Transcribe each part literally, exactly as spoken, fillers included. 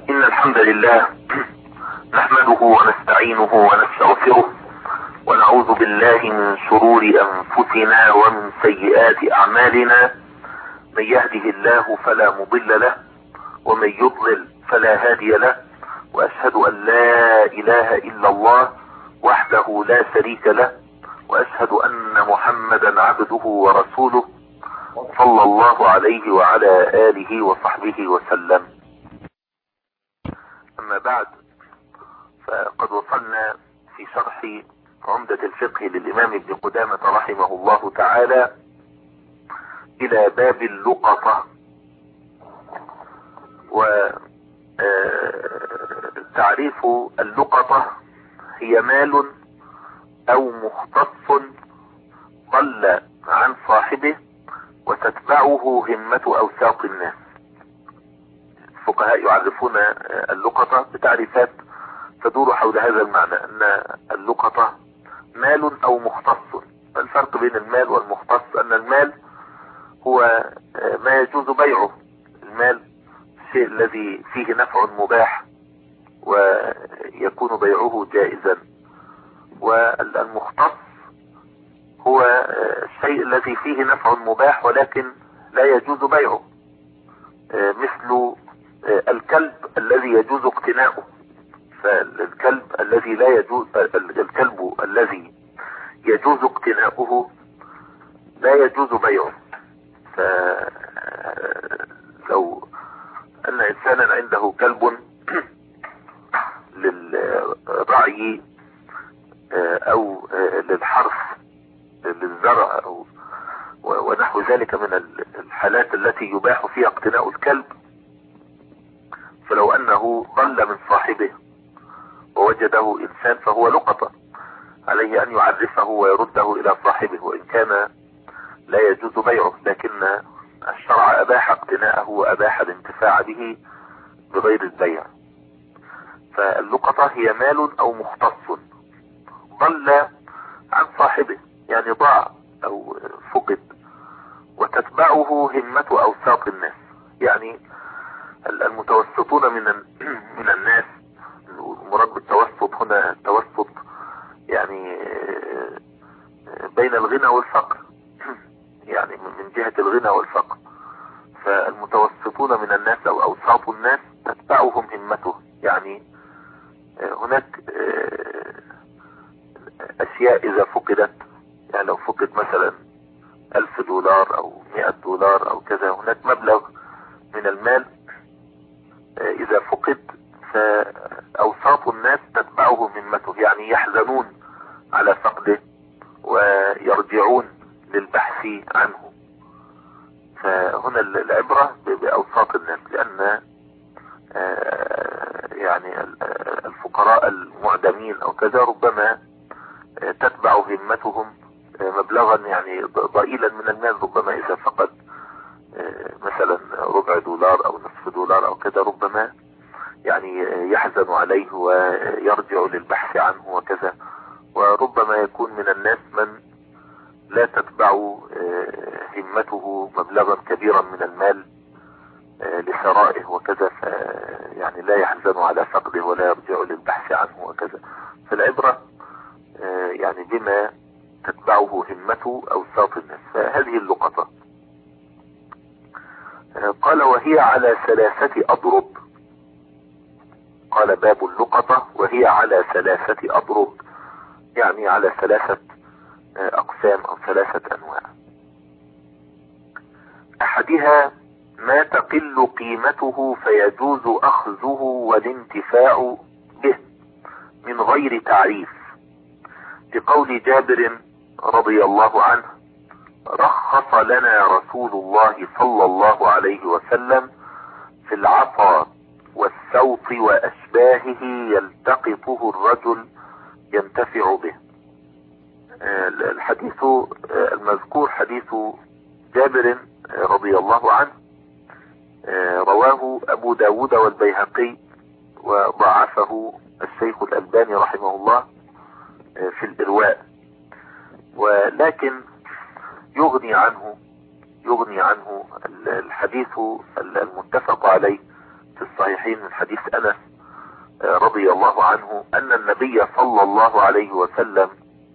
إن الحمد لله نحمده ونستعينه ونستغفره ونعوذ بالله من شرور أنفسنا ومن سيئات أعمالنا. من يهده الله فلا مضل له ومن يضلل فلا هادي له، وأشهد أن لا إله إلا الله وحده لا شريك له، وأشهد أن محمدا عبده ورسوله صلى الله عليه وعلى آله وصحبه وسلم. أما بعد، فقد وصلنا في شرح عمدة الفقه للإمام ابن قدامة رحمه الله تعالى إلى باب اللقطة. وتعريف اللقطة هي مال أو مختص ضل عن صاحبه وتتبعه همة أوساط الناس. الفقهاء يعرفون اللقطة بتعريفات تدور حول هذا المعنى، أن اللقطة مال أو مختص. الفرق بين المال والمختص أن المال هو ما يجوز بيعه. المال الشيء الذي فيه نفع مباح ويكون بيعه جائزا، والمختص هو الشيء الذي فيه نفع مباح ولكن لا يجوز بيعه، مثل الكلب الذي يجوز اقتناؤه. فالكلب الذي لا يجوز الكلب الذي يجوز اقتناؤه لا يجوز بيعه. فلو ان انسانا عنده كلب للرعي او للحرث للزرع او ونحو ذلك من الحالات التي يباح فيها اقتناء الكلب، فلو انه ضل من صاحبه ووجده انسان فهو لقطة، عليه ان يعرفه ويرده الى صاحبه، وان كان لا يجوز بيعه، لكن الشرع اباح اقتناءه واباح الانتفاع به بغير البيع. فاللقطة هي مال او مختص ضل عن صاحبه، يعني ضاع او فقد، وتتبعه همة اوساط الناس، يعني المتوسطون من من الناس. المراد بالتوسط هنا التوسط يعني بين الغنى والفقر، يعني من جهة الغنى والفقر. فالمتوسطون من الناس او اوساط الناس تتبعهم همته، يعني هناك اشياء اذا فقدت، يعني لو فقد مثلا الف دولار او مئة دولار او كذا، هناك مبلغ من المال اذا فقد فاوساط الناس تتبعه همته، يعني يحزنون على فقده ويرجعون للبحث عنه. فهنا العبرة باوساط الناس، لان يعني الفقراء المعدمين او كذا ربما تتبع همتهم مبلغا يعني ضئيلا من المال. ربما اذا فقد مثلا ربع دولار او نصف دولار او كذا ربما يعني يحزن عليه ويرجع للبحث عنه وكذا. وربما يكون من الناس من لا تتبع همته مبلغا كبيرا من المال لثرائه وكذا، يعني لا يحزن على فقده ولا يرجع للبحث عنه وكذا. فالعبرة يعني بما تتبعه همته أوساط الناس. فهذه اللقطة قال وهي على ثلاثة أضرب. قال باب اللقطة وهي على ثلاثة أضرب، يعني على ثلاثة أقسام أو ثلاثة أنواع. أحدها ما تقل قيمته فيجوز أخذه والانتفاع به من غير تعريف، لقول جابر رضي الله عنه رخص لنا رسول الله صلى الله عليه وسلم في العصا والسوط وأشباهه يلتقطه الرجل ينتفع به. الحديث المذكور حديث جابر رضي الله عنه، رواه أبو داود والبيهقي وضعفه الشيخ الألباني رحمه الله في الإرواء، ولكن يغني عنه يغني عنه الحديث المتفق عليه في الصحيحين من حديث أنس الله عليه وسلم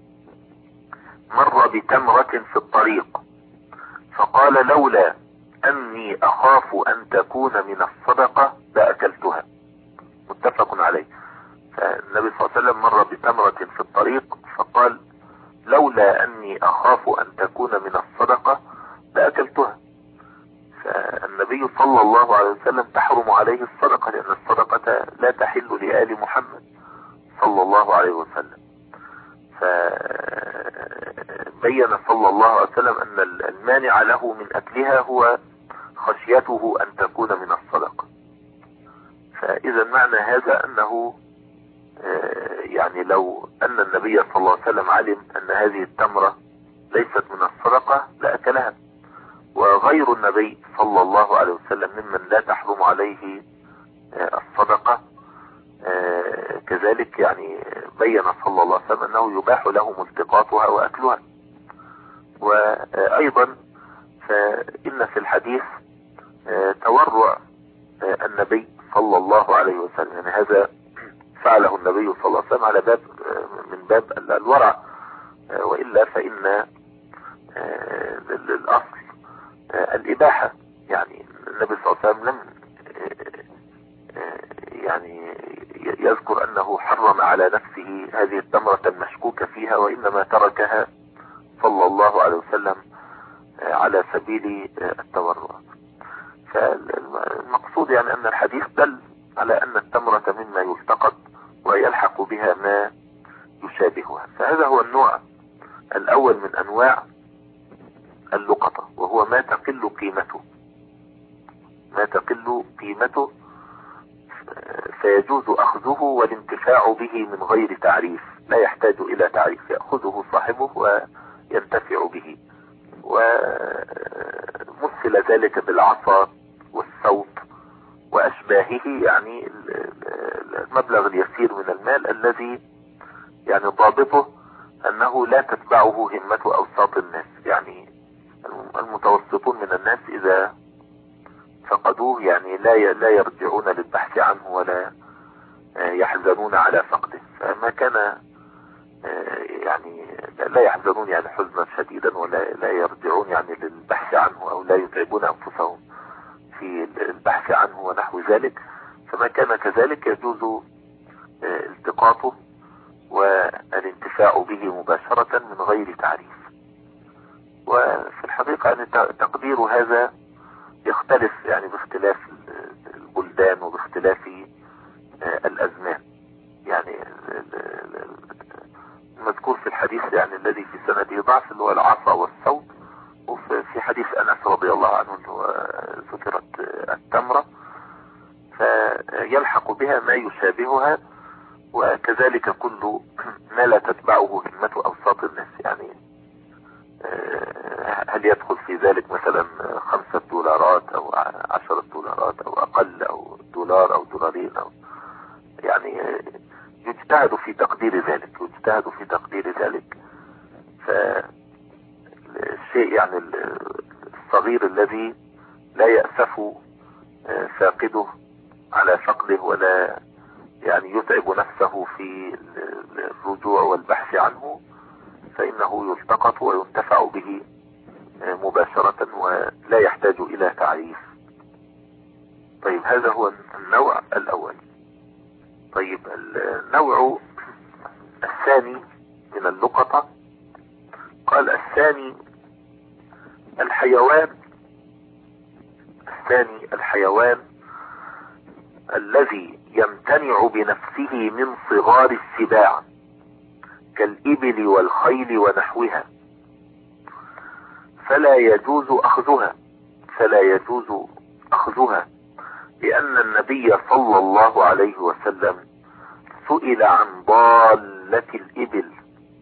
مر بتمرة في الطريق فقال لولا اني اخاف ان تكون من الصدقة لأكلتها. متفق عليه. فالنبي صلى الله عليه وسلم مر بتمرة في الطريق فقال لولا اني اخاف ان تكون من الصدقة لأكلتها. فالنبي صلى الله عليه وسلم تحرم عليه الصدقة لان الصدقة لا تحل لآل محمد صلى الله عليه وسلم. فبين صلى الله عليه وسلم ان المانع له من اكلها هو خشيته ان تكون من الصدقة. فاذا معنى هذا انه يعني لو ان النبي صلى الله عليه وسلم علم ان هذه التمرة ليست من الصدقة لأكلها. وغير النبي صلى الله عليه وسلم ممن لا تحرم عليه الصدقة كذلك يعني بين صلى الله عليه وسلم انه يباح له التقاطها واكلها. وايضا فان في الحديث تورع النبي صلى الله عليه وسلم، يعني هذا فعله النبي صلى الله عليه وسلم على باب من باب الورع، وإلا فإن الأصل الإباحة. يعني النبي صلى الله عليه وسلم لم يعني يذكر أنه حرم على نفسه هذه التمرة المشكوك فيها، وإنما تركها صلى الله عليه وسلم على سبيل التورع. فالمقصود يعني أن الحديث دل على أن التمرة مما يلتقط ويلحق بها ما يشابهها. فهذا هو النوع الأول من أنواع اللقطة، وهو ما تقل قيمته ما تقل قيمته فيجوز أخذه والانتفاع به من غير تعريف، لا يحتاج إلى تعريف، يأخذه صاحبه وينتفع به. ومثل ذلك بالعصا والصوت وأشباهه، يعني المبلغ اليسير من المال الذي يعني ضابطه أنه لا تتبعه همة أوساط الناس. يعني المتوسطون من الناس إذا فقدوه يعني لا لا يرجعون للبحث عنه ولا يحزنون على فقده. فما كان يعني لا يحزنون يعني حزنا شديدا ولا لا يرجعون يعني للبحث عنه او لا يتعبون انفسهم في البحث عنه ونحو ذلك. فما كان كذلك يجوز التقاطه والانتفاع به مباشرة من غير تعريف. وفي الحقيقة يعني تقدير هذا يختلف يعني باختلاف البلدان وباختلاف الأزمان. يعني المذكور في الحديث يعني الذي في سنده ضعف اللي هو العصا والصوت، وفي حديث أنس رضي الله عنه اللي هو ذكرت التمرة، فيلحق بها ما يشابهها. وكذلك كل ما لا تتبعه همة أوساط الناس. يعني هل يدخل في ذلك مثلا خمسة دولارات أو عشرة دولارات أو أقل أو دولار أو دولارين أو يعني يجتهد في تقدير ذلك يجتهد في تقدير ذلك. فالشيء يعني الصغير الذي لا يأسف فاقده على فقده ولا يعني يتعب نفسه في الرجوع والبحث عنه، فإنه يلتقط وينتفع به مباشرة ولا يحتاج إلى تعريف. طيب هذا هو النوع الأول. طيب النوع الثاني من اللقطة، قال الثاني الحيوان الثاني الحيوان الذي يمتنع بنفسه من صغار السباع كالإبل والخيل ونحوها، فلا يجوز أخذها فلا يجوز أخذها لأن النبي صلى الله عليه وسلم سئل عن ضالة الإبل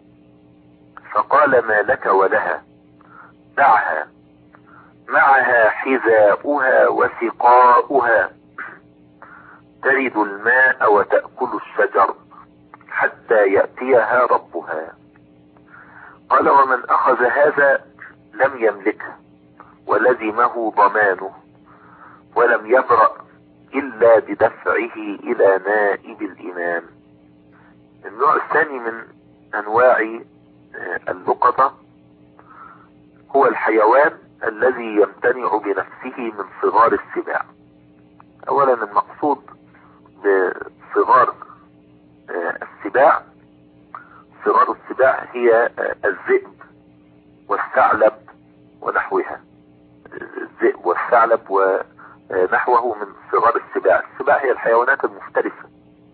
فقال ما لك ولها، دعها معها حذاؤها وسقاؤها ترد الماء وتأكل الشجر حتى يأتيها ربها. قال ومن أخذ هذا لم يملكه ولزمه ضمانه ولم يبرأ إلا بدفعه إلى نائب الإمام. النوع الثاني من انواع اللقطة هو الحيوان الذي يمتنع بنفسه من صغار السباع. اولا المقصود بصغار السباع، صغار السباع هي الذئب والثعلب ونحوها. الذئب والثعلب ونحوه من صغار السباع. السباع هي الحيوانات المفترسة،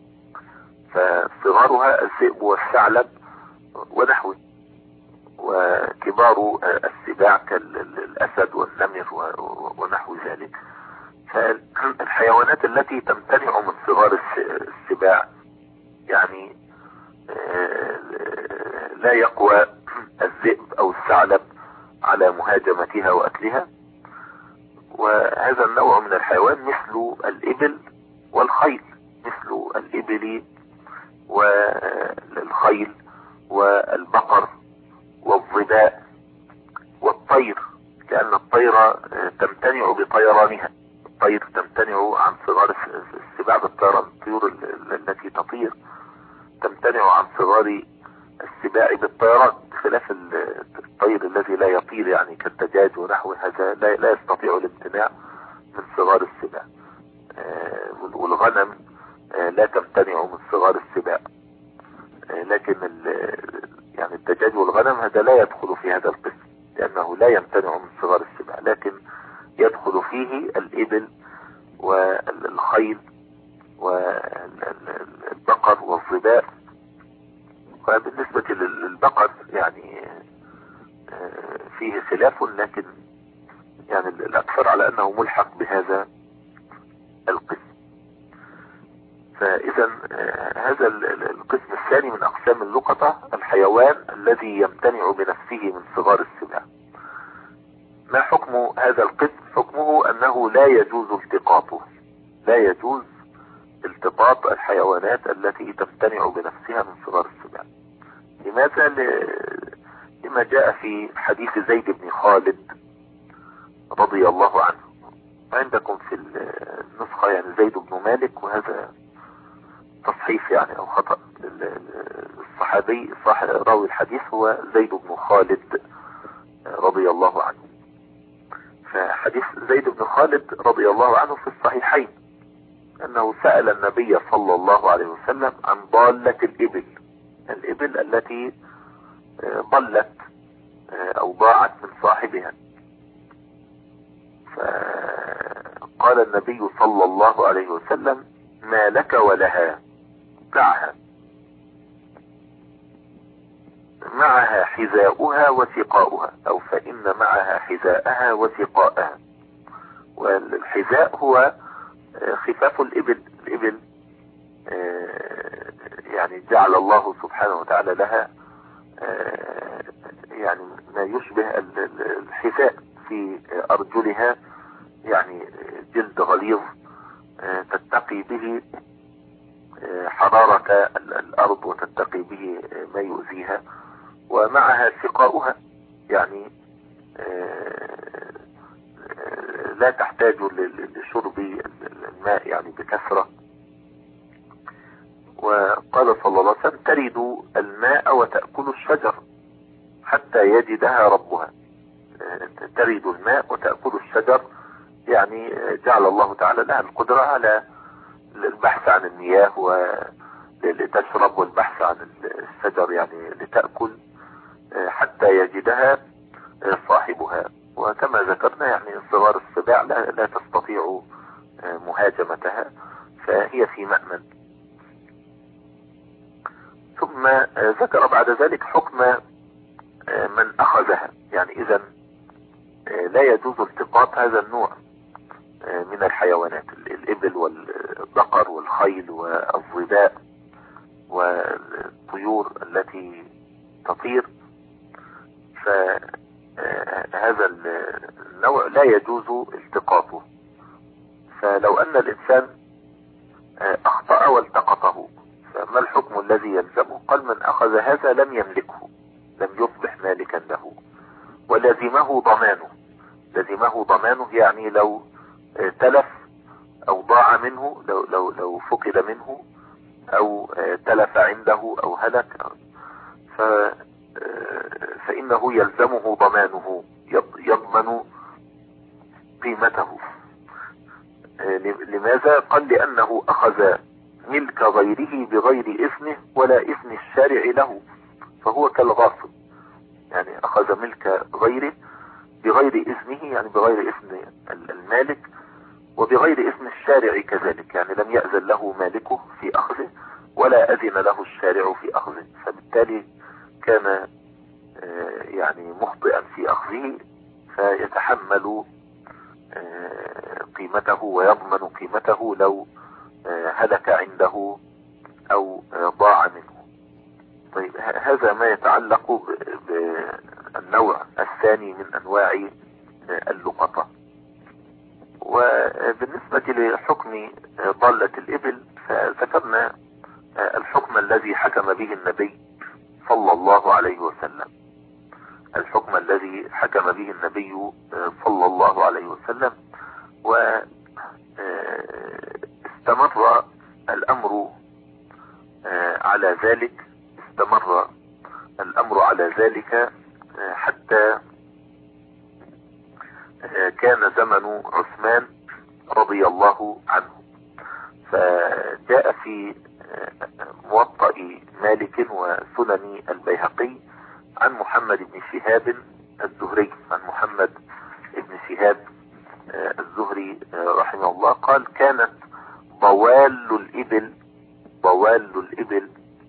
فصغارها الذئب والثعلب ونحوه. وكبار السباع كالأسد والنمر ونحو ذلك. فالحيوانات التي تمتنع من صغار السباع يعني لا يقوى الذئب او الثعلب على مهاجمتها واكلها. وهذا النوع من الحيوان مثل الابل والخيل، مثل الابل والخيل والبقر والظباء والطير، لان الطير تمتنع بطيرانها. الطير تمتنع عن صغار السباع بالطيران. الطيور التي تطير تمتنع عن صغار السباع بالطيران، بخلاف الطير الذي لا يطير يعني كالدجاج ونحو هذا لا, لا يستطيع الامتناع من صغار السباع. والغنم لا تمتنع من صغار السباع، لكن يعني الدجاج والغنم هذا لا يدخل في هذا القسم لأنه لا يمتنع من صغار السباع، لكن يدخل فيه الإبل والخيل والبقر والظباء. وبالنسبة للبقر يعني فيه خلاف، لكن يعني الأكثر على أنه ملحق بهذا القسم. فإذا هذا القسم الثاني من أقسام اللقطة الحيوان الذي يمتنع بنفسه من صغار السباع. ما حكم هذا القسم؟ حكمه أنه لا يجوز التقاطه، لا يجوز التقاط الحيوانات التي تمتنع بنفسها من صغار السباع. لماذا؟ لما جاء في حديث زيد بن خالد رضي الله عنه. عندكم في النسخة يعني زيد بن مالك، وهذا تصحيف يعني او خطأ. الصحابي صاحب راوي الحديث هو زيد بن خالد رضي الله عنه. فحديث زيد بن خالد رضي الله عنه في الصحيحين انه سأل النبي صلى الله عليه وسلم عن ضالة الابل، الابل التي ضلت او ضاعت من صاحبها. فقال النبي صلى الله عليه وسلم: ما لك ولها، دعها، معها حذاؤها وسقاؤها، او فإن معها حذاءها وسقاءها. والحذاء هو خفاف الإبل. الإبل يعني جعل الله سبحانه وتعالى لها يعني ما يشبه الحذاء في أرجلها، يعني جلد غليظ تتقي به حرارة الأرض وتتقي به ما يؤذيها. ومعها سقاؤها يعني لا تحتاج لشرب الماء يعني بكثرة. وقال صلى الله عليه وسلم: ترد الماء وتأكل الشجر حتى يجدها ربها. ترد الماء وتأكل الشجر يعني جعل الله تعالى لها القدرة على البحث عن المياه ولتشرب، والبحث عن الشجر يعني لتأكل حتى يجدها صاحبها. وكما ذكرنا يعني صغار السباع لا, لا تستطيع مهاجمتها، فهي في مأمن. ثم ذكر بعد ذلك حكم من أخذها. يعني إذا لا يجوز التقاط هذا النوع من الحيوانات، الإبل والبقر والخيل والظباء والطيور التي تطير. فهذا النوع لا يجوز التقاطه. فلو أن الإنسان أخطأ والتقطه فما الحكم الذي يلزمه؟ قال: من أخذ هذا لم يملكه، لم يصبح مالكا له، ولزمه ضمانه. لزمه ضمانه يعني لو تلف أو ضاع منه، لو, لو, لو فقد منه او تلف عنده او هلك ف فانه يلزمه ضمانه، يضمن قيمته. لماذا؟ قال لانه اخذ ملك غيره بغير اذنه ولا اذن الشارع له، فهو كالغاصب، يعني اخذ ملك غيره بغير اذنه، يعني بغير اذن المالك وبغير اذن الشارع كذلك، يعني لم يأذن له مالكه في اخذه ولا اذن له الشارع في اخذه، فبالتالي كان يعني مخطئا في اخذه، فيتحمل قيمته ويضمن قيمته لو هلك عنده او ضاع منه. طيب هذا ما يتعلق بالنوع الثاني من انواع اللقطة. وبالنسبة لحكم ضالة الإبل فذكرنا الحكم الذي حكم به النبي صلى الله عليه وسلم، الحكم الذي حكم به النبي صلى الله عليه وسلم، واستمر الأمر على ذلك استمر الأمر على ذلك حتى كان زمن عثمان رضي الله عنه. فجاء في موطأ مالك وسنن البيهقي عن محمد بن شهاب الزهري، عن محمد بن شهاب الزهري رحمه الله قال: كانت ضوال الإبل ضوال الإبل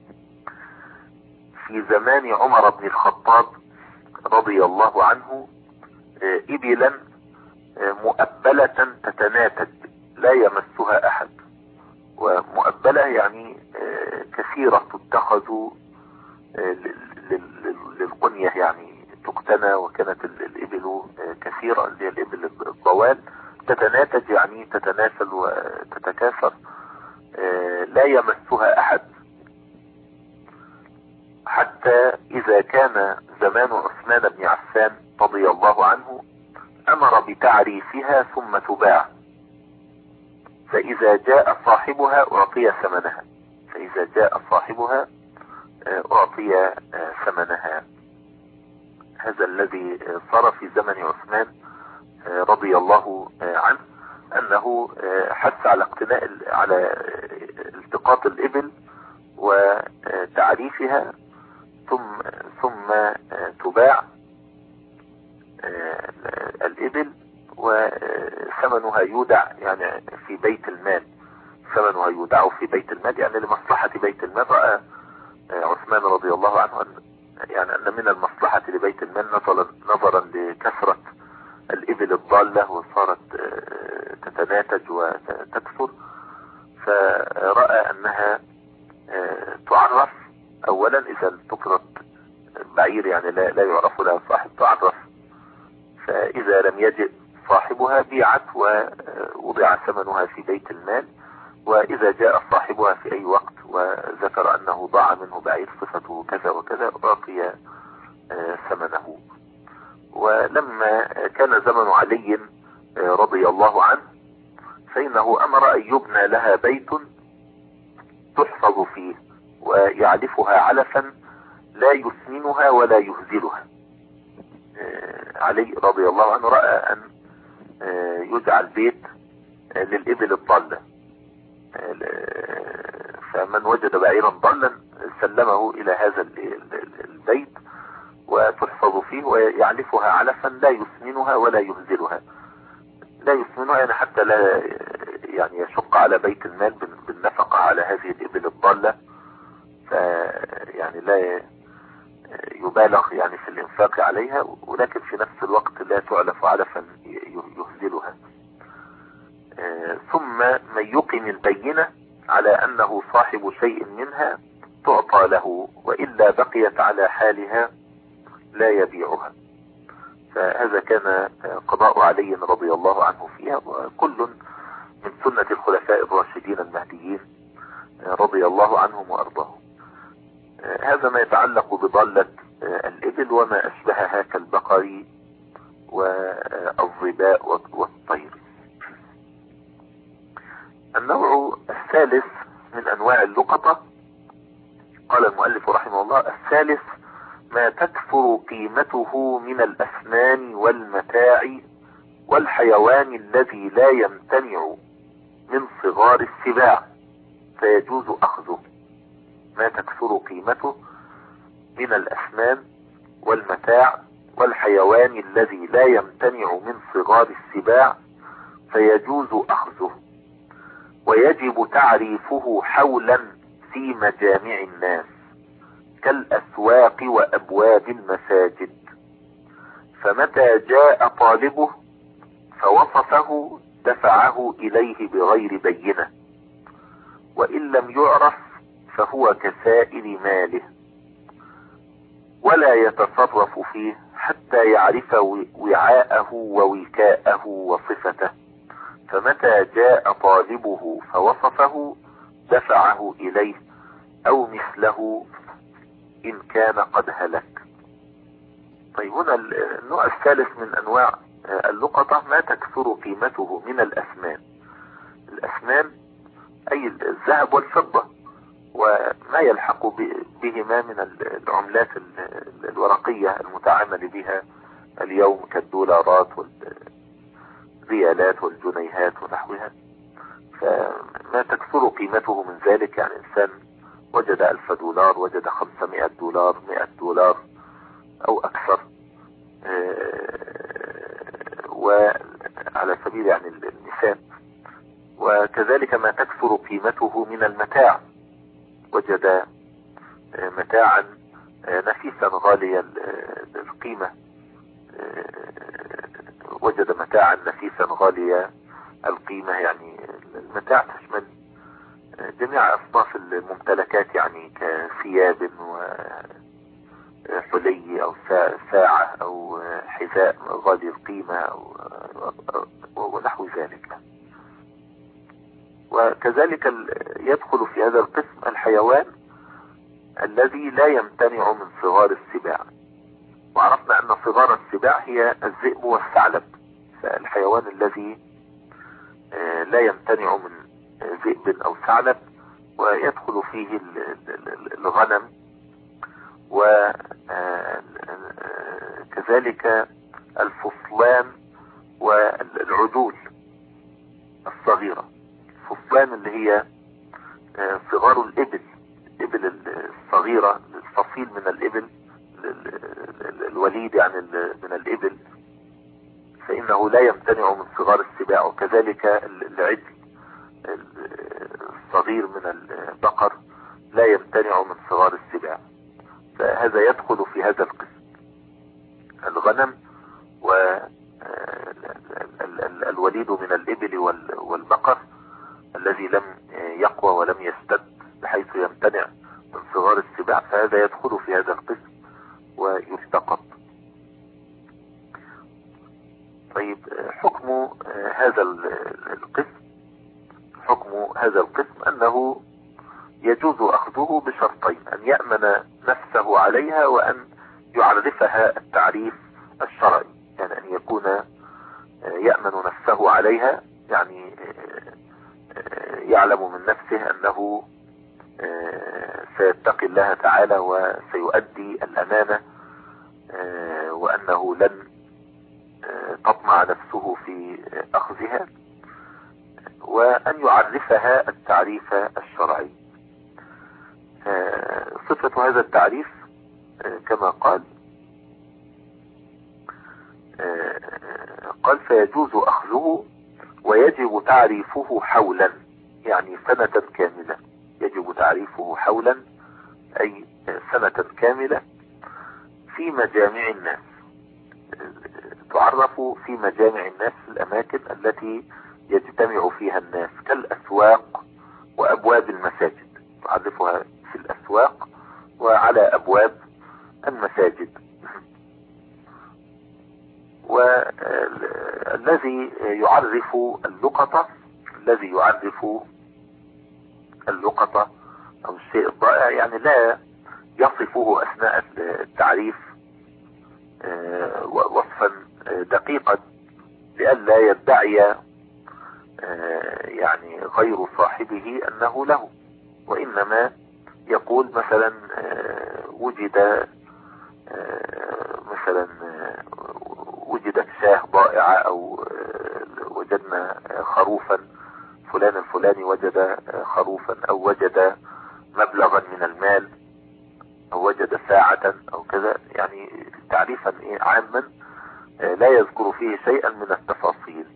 في زمان عمر بن الخطاب رضي الله عنه إبلا مؤبلة تتناتج لا يمسها أحد. ومؤبلة يعني كثيرة تتخذ للقنية، يعني تقتنى، وكانت الإبل كثيرة اللي هي الإبل الضوال، تتناتج يعني تتناسل وتتكاثر لا يمسها أحد، حتى إذا كان زمان عثمان بن عفان رضي الله عنه أمر بتعريفها ثم تباع، فإذا جاء صاحبها أعطي ثمنها فإذا جاء صاحبها أعطي ثمنها. هذا الذي صار في زمن عثمان رضي الله عنه، أنه حث على اقتناء على التقاط الإبل وتعريفها ثم ثم تباع الإبل، وثمنها يودع يعني في بيت المال ثمنها يودع في بيت المال، يعني لمصلحة بيت المال. رأى عثمان رضي الله عنه أن يعني أن من المصلحة لبيت المال نظرا نظرا لكثرة الإبل الضالة وصارت تتناتج وتكثر، فرأى أنها تعرف أولا، إذا التقرط بعير يعني لا, لا يعرف لها صاحب تعرف، فإذا لم يجئ صاحبها بيعت ووضع ثمنها في بيت المال، وإذا جاء صاحبها في أي وقت وذكر أنه ضاع منه بعير صفته كذا وكذا أعطي ثمنه. ولما كان زمن علي رضي الله عنه فإنه أمر أن يبنى لها بيت تحفظ فيه ويعلفها علفا لا يسمنها ولا يهزلها. علي رضي الله عنه رأى أن يجعل بيت للإبل الضالة، فمن وجد بعيرا ضالا سلمه إلى هذا البيت وتحفظ فيه ويعلفها علفا لا يسمنها ولا يهزلها. لا يسمنها يعني حتى لا يعني يشق على بيت المال بالنفقة على هذه الإبل الضالة، فيعني لا يبالغ يعني في الانفاق عليها، ولكن في نفس الوقت لا تعلف علفا يهزلها. ثم من يقم البينة على أنه صاحب شيء منها تعطى له، وإلا بقيت على حالها لا يبيعها. فهذا كان قضاء علي رضي الله عنه فيها، وكل من سنة الخلفاء الراشدين المهديين رضي الله عنهم وأرضاهم. هذا ما يتعلق بضالة الإبل وما أشبهها كالبقر والظباء والطير. النوع الثالث من أنواع اللقطة قال المؤلف رحمه الله: الثالث ما تكثر قيمته من الأثمان والمتاع والحيوان الذي لا يمتنع من صغار السباع فيجوز أخذه. ما تكثر قيمته من الأثمان والمتاع والحيوان الذي لا يمتنع من صغار السباع فيجوز أخذه، ويجب تعريفه حولا في مجامع الناس كالأسواق وأبواب المساجد، فمتى جاء طالبه فوصفه دفعه إليه بغير بينة، وإن لم يعرف فهو كسائر ماله، ولا يتصرف فيه حتى يعرف وعاءه ووكاءه وصفته، فمتى جاء طالبه فوصفه دفعه إليه أو مثله إن كان قد هلك. طيب هنا النوع الثالث من أنواع اللقطة ما تكثر قيمته من الأثمان. الأثمان أي الذهب والفضة وما يلحق بهما من العملات الورقية المتعامل بها اليوم كالدولارات والريالات والجنيهات ونحوها. فما تكثر قيمته من ذلك، يعني إنسان وجد ألف دولار، وجد خمسمائة دولار، مئة دولار أو أكثر، وعلى سبيل يعني المثال. وكذلك ما تكثر قيمته من المتاع، وجد متاعا نفيسا غاليا القيمة، وجد متاعا نفيسا غاليا القيمة، يعني المتاع تشمل جميع أصناف الممتلكات، يعني كثياب وحلي أو ساعة أو حذاء غالي القيمة أو ونحو ذلك. وكذلك يدخل في هذا القسم الحيوان الذي لا يمتنع من صغار السباع، وعرفنا أن صغار السباع هي الذئب والثعلب. فالحيوان الذي لا يمتنع من ذئب أو ثعلب ويدخل فيه الغنم، وكذلك الفصلان والعدول الصغيرة. الفصلان اللي هي صغار الإبل، الإبل الصغيرة، الفصيل من الإبل، الوليد يعني من الإبل، فإنه لا يمتنع من صغار السباع. وكذلك العجل الصغير من البقر لا يمتنع من صغار السباع، فهذا يدخل في هذا القسم. الغنم والوليد من الإبل والبقر الذي لم يقوى ولم يستد بحيث يمتنع من صغار السباع، فهذا يدخل في هذا القسم ويلتقط. طيب حكم هذا القسم حكم هذا القسم أنه يجوز أخذه بشرطين: أن يأمن نفسه عليها، وأن يعرفها التعريف الشرعي. يعني أن يكون يأمن نفسه عليها، يعني يعلم من نفسه أنه سيتقي الله تعالى وسيؤدي الأمانة، وأنه لن تطمع نفسه في أخذها، وأن يعرفها التعريف الشرعي. صفة هذا التعريف كما قال قال فيجوز أخذه ويجب تعريفه حولا، يعني سنة كاملة. يجب تعريفه حولا أي سنة كاملة في مجامع الناس، تعرف في مجامع الناس الأماكن التي يجتمع فيها الناس كالأسواق وأبواب المساجد، تعرفها في الأسواق وعلى أبواب المساجد. والذي يعرف اللقطة الذي يعرف اللقطة أو الشيء الضائع يعني لا يصفه أثناء التعريف وصفا دقيقا لئلا يدعي يعني غير صاحبه أنه له. وإنما يقول مثلا وجد مثلا وجدت شاه ضائعة، أو وجدنا خروفا، فلان الفلاني وجد خروفا، أو وجد مبلغا من المال، أو وجد ساعة أو كذا، يعني تعريفا عاما لا يذكر فيه شيئا من التفاصيل.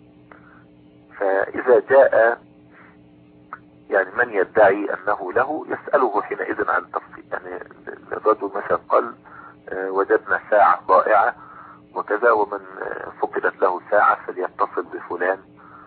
فإذا جاء يعني من يدعي أنه له، يسأله حينئذ عن التفصيل. يعني الرجل مثلا قال وجدنا ساعة ضائعة وكذا، ومن فقدت له ساعة فليتصل بفلان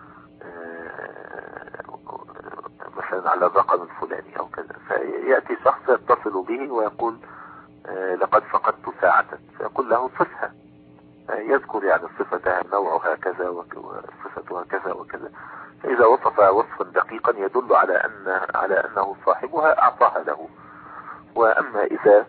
مثلا على الرقم الفلاني أو كذا. فيأتي شخص يتصل به ويقول لقد فقدت ساعة، فيقول له صفها، يذكر يعني صفتها، نوعها كذا وصفتها كذا وكذا. فإذا وصف وصفا دقيقا يدل على أن على أنه صاحبها أعطاها له. وأما إذا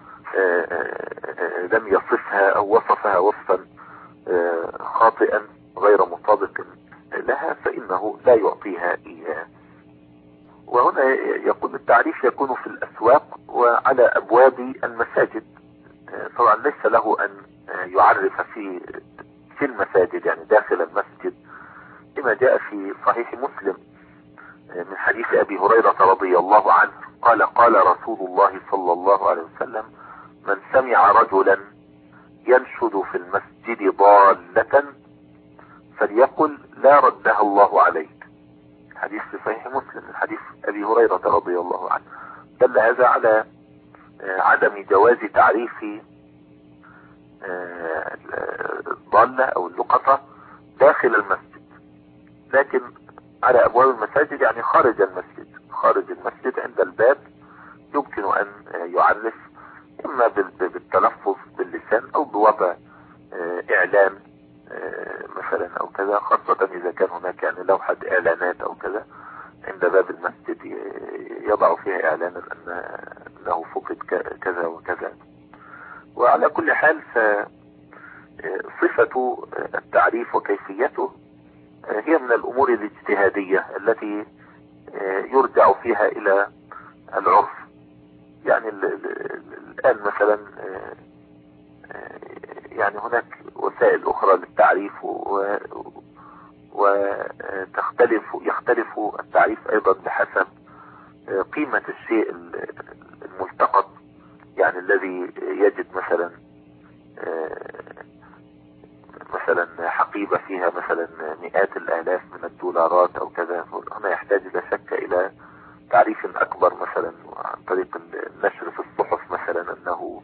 لم يصفها أو وصفها وصفا خاطئا غير مطابق لها فإنه لا يعطيها إياه. وهنا يقول التعريف يكون في الأسواق وعلى أبواب المساجد. طبعا ليس له أن يعرف في في المساجد، يعني داخل المسجد، لما جاء في صحيح مسلم من حديث أبي هريرة رضي الله عنه قال قال رسول الله صلى الله عليه وسلم: من سمع رجلا ينشد في المسجد ضالة فليقل لا ردها الله عليك. حديث في صحيح مسلم من حديث أبي هريرة رضي الله عنه. دل هذا على عدم جواز تعريف الضالة أو اللقطة داخل المسجد، لكن على أبواب المساجد يعني خارج المسجد. خارج المسجد عند الباب يمكن أن يعرف إما بالتلفظ باللسان أو بوضع إعلان مثلا أو كذا، خاصة إذا كان هناك يعني لوحة إعلانات أو كذا عند باب المسجد يضع فيها إعلانا أن أنه فقد كذا وكذا. وعلى كل حال فصفة التعريف وكيفيته هي من الأمور الاجتهادية التي يرجع فيها إلى العرف. يعني الآن مثلا يعني هناك وسائل أخرى للتعريف وتختلف يختلف التعريف أيضا بحسب قيمة الشيء الملتقط. يعني الذي يجد مثلا مثلا حقيبة فيها مثلا مئات الآلاف من الدولارات أو كذا، هنا يحتاج لا شك إلى تعريف أكبر، مثلا عن طريق النشر في الصحف مثلا أنه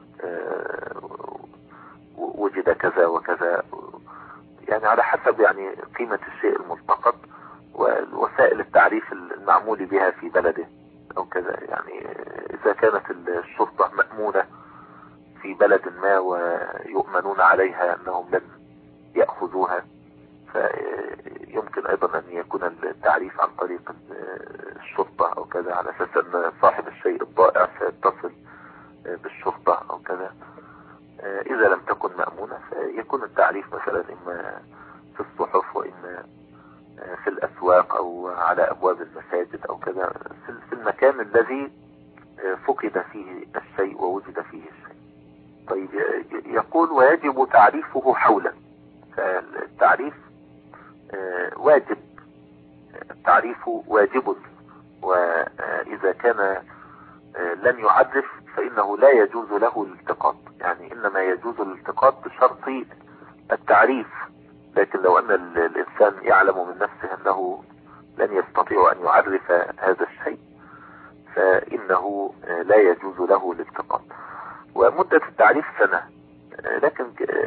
وجد كذا وكذا، يعني على حسب يعني قيمة الشيء الملتقط ووسائل التعريف المعمول بها في بلده أو كذا. يعني إذا كانت الشرطة مأمونة في بلد ما ويؤمنون عليها أنهم لن يأخذوها، فيمكن أيضا أن يكون التعريف عن طريق الشرطة أو كذا، على أساس أن صاحب الشيء الضائع سيتصل بالشرطة أو كذا. إذا لم تكن مأمونة فيكون التعريف مثلا إما في الصحف وإما في الأسواق أو على أبواب المساجد أو كذا، في المكان الذي فقد فيه الشيء ووجد فيه الشيء. طيب يقول ويجب تعريفه حولا. فالتعريف واجب، التعريف واجب، وإذا كان لن يعرف فإنه لا يجوز له الالتقاط. يعني إنما يجوز الالتقاط بشرط التعريف، لكن لو أن الإنسان يعلم من نفسه أنه لن يستطيع أن يعرف هذا الشيء فإنه لا يجوز له الالتقاط. ومدة التعريف سنة، لكن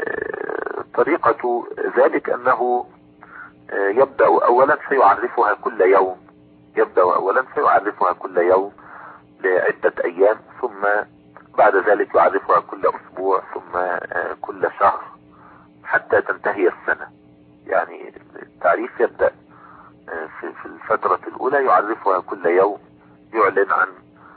طريقة ذلك أنه يبدأ أولا فيعرفها كل يوم، يبدأ أولا فيعرفها كل يوم لعدة أيام، ثم بعد ذلك يعرفها كل أسبوع، ثم كل شهر، حتى تنتهي السنة. يعني التعريف يبدأ في الفترة الأولى يعرفها كل يوم، يعلن عن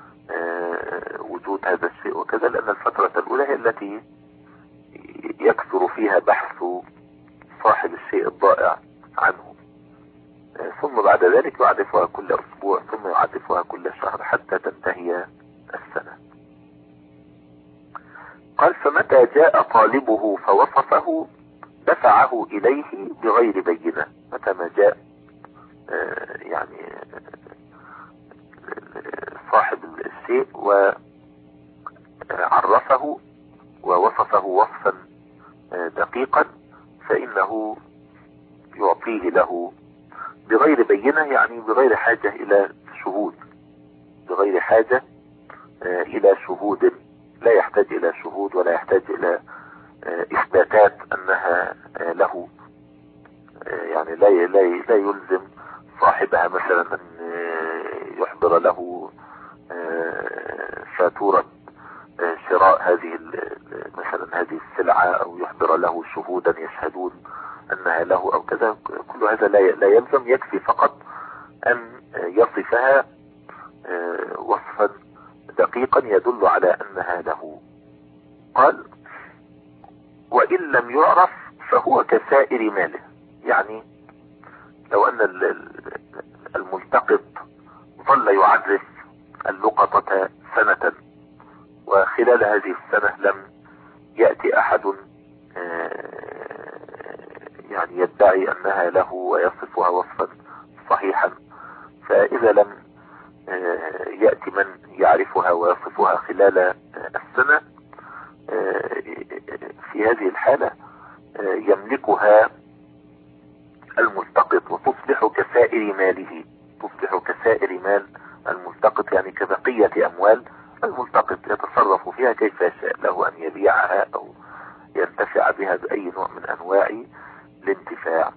وجود هذا الشيء وكذا، لأن الفترة الأولى هي التي يكثر فيها بحث صاحب الشيء الضائع عنه. ثم بعد ذلك يعرفها كل أسبوع، ثم يعرفها كل شهر حتى تنتهي السنة. قال فمتى جاء طالبه فوصفه دفعه إليه بغير بينة. متى ما جاء يعني صاحب الشيء وعرفه ووصفه وصفا دقيقا فإنه يعطيه له بغير بينة، يعني بغير حاجة إلى شهود، بغير حاجة إلى شهود، لا يحتاج إلى شهود ولا يحتاج إلى إثباتات أنها له، يعني لا لا لا يلزم صاحبها مثلا أن يحضر له فاتورة شراء هذه مثلا هذه السلعة، أو يحضر له شهودا يشهدون أنها له أو كذا. كل هذا لا لا يلزم، يكفي فقط أن يصفها وصفا دقيقا يدل على أنها له. قال وإن لم يعرف فهو كسائر ماله، يعني لو أن الملتقط ظل يعرف اللقطة سنة وخلال هذه السنة لم يأتي أحد يعني يدعي أنها له ويصفها وصفا صحيحا، فإذا لم يأتي من يعرفها ويصفها خلال السنة في هذه الحالة يملكها الملتقط وتصبح كسائر ماله، تصبح كسائر مال الملتقط، يعني كبقية أموال الملتقط يتصرف فيها كيف يشاء، له أن يبيعها أو ينتفع بها بأي نوع من أنواع الانتفاع.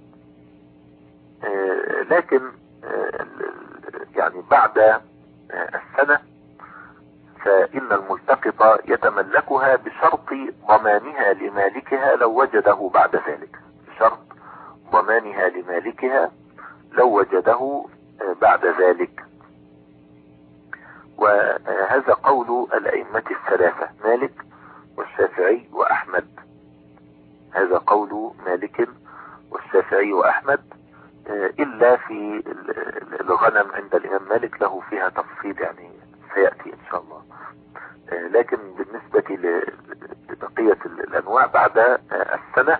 لكن يعني بعد السنة فإن الملتقط يتملكها بشرط ضمانها لمالكها لو وجده بعد ذلك، بشرط ضمانها لمالكها لو وجده بعد ذلك. وهذا قول الأئمة الثلاثة مالك والشافعي وأحمد، هذا قول مالك والشافعي وأحمد، إلا في الغنم عند الإمام مالك له فيها تفصيل يعني سيأتي إن شاء الله. لكن بالنسبة لبقية الأنواع بعد السنة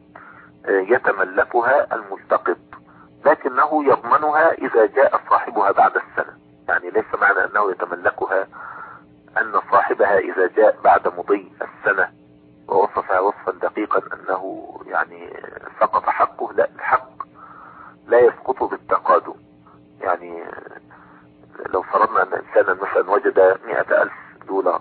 يتملكها الملتقط، لكنه يضمنها إذا جاء صاحبها بعد السنة، يعني ليس معنى أنه يتملكها أن صاحبها إذا جاء بعد مضي السنة ووصفها وصفا دقيقا أنه يعني سقط حقه، لا، الحق لا يسقط بالتقادم. يعني لو فرضنا أن إنسانا مثلا وجد مئة ألف دولار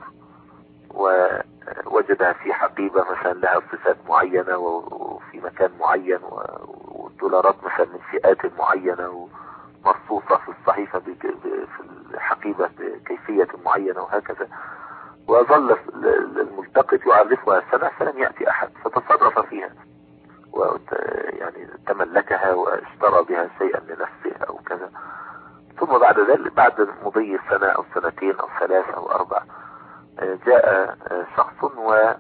ووجدها في حقيبة مثلا لها صفات معينة وفي مكان معين، والدولارات مثلا من فئات معينة ومرصوصة في الصحيفة في الحقيبة بكيفية معينة وهكذا، وظل الملتقط يعرفها سنة فلم يأتي أحد فتصرف فيها ويعني تملكها واشترى بها شيئا لنفسه أو كذا، ثم بعد ذلك بعد مضي سنة أو سنتين أو ثلاثة أو أربع جاء شخص وذكر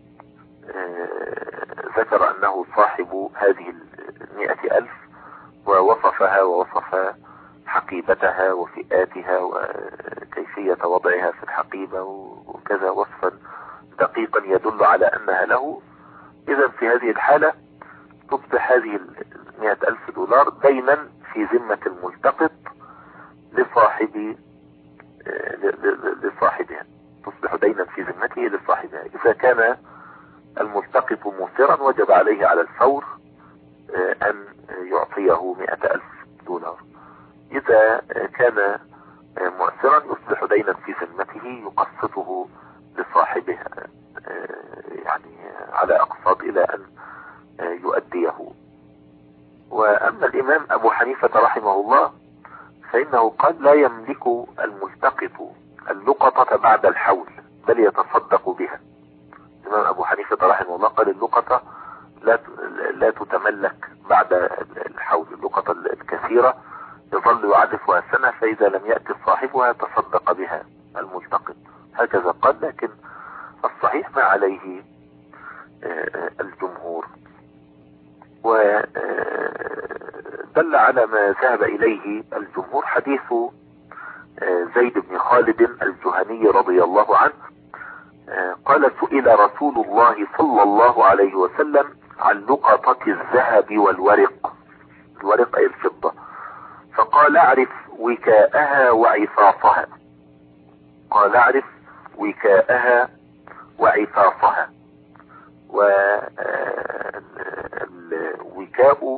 أنه صاحب هذه المئة ألف ووصفها ووصف حقيبتها وفئاتها وكيفية وضعها في الحقيبة وكذا وصفا دقيقا يدل على أنها له. إذا في هذه الحالة تصبح هذه المئة ألف دولار دينا في ذمة الملتقط لصاحب لصاحبها، تصبح دينا في ذمته لصاحبها. إذا كان الملتقط موسرا وجب عليه على الفور أن يعطيه مئة ألف دولار، إذا كان مؤثرا يصبح دينا في ذمته يقسطه لصاحبها يعني على أقساط إلى أن يؤديه. وأما الإمام أبو حنيفة رحمه الله فإنه قال لا يملك الملتقط اللقطة بعد الحول بل يتصدق بها. الإمام أبو حنيفة رحمه الله قال اللقطة لا لا تتملك بعد الحول، اللقطة الكثيرة يظل يعرفها سنة فإذا لم يأتي صاحبها تصدق بها الملتقط، هكذا قال. لكن الصحيح ما عليه الجمهور، ودل على ما ذهب إليه الجمهور حديث زيد بن خالد الجهني رضي الله عنه قال سئل رسول الله صلى الله عليه وسلم عن لقطة الذهب والورق، الورق أي الفضة، فقال اعرف وكاءها وعفافها، قال اعرف وكاءها وعفافها. والوكاء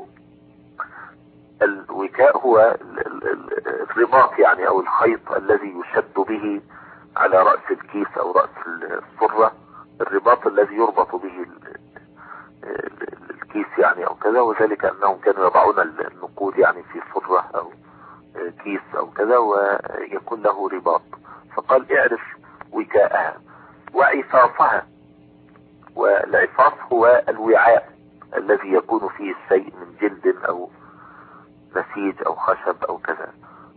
الوكاء هو الرباط يعني او الخيط الذي يشد به على رأس الكيس او رأس الصرة، الرباط الذي يربط به الكيس يعني او كذا، وذلك انهم كانوا يضعون النقود يعني في صرة او كيس او كذا ويكون له رباط. فقال اعرف وكاءها وعفافها. والعفاف هو الوعاء الذي يكون فيه الشيء من جلد او نسيج او خشب او كذا.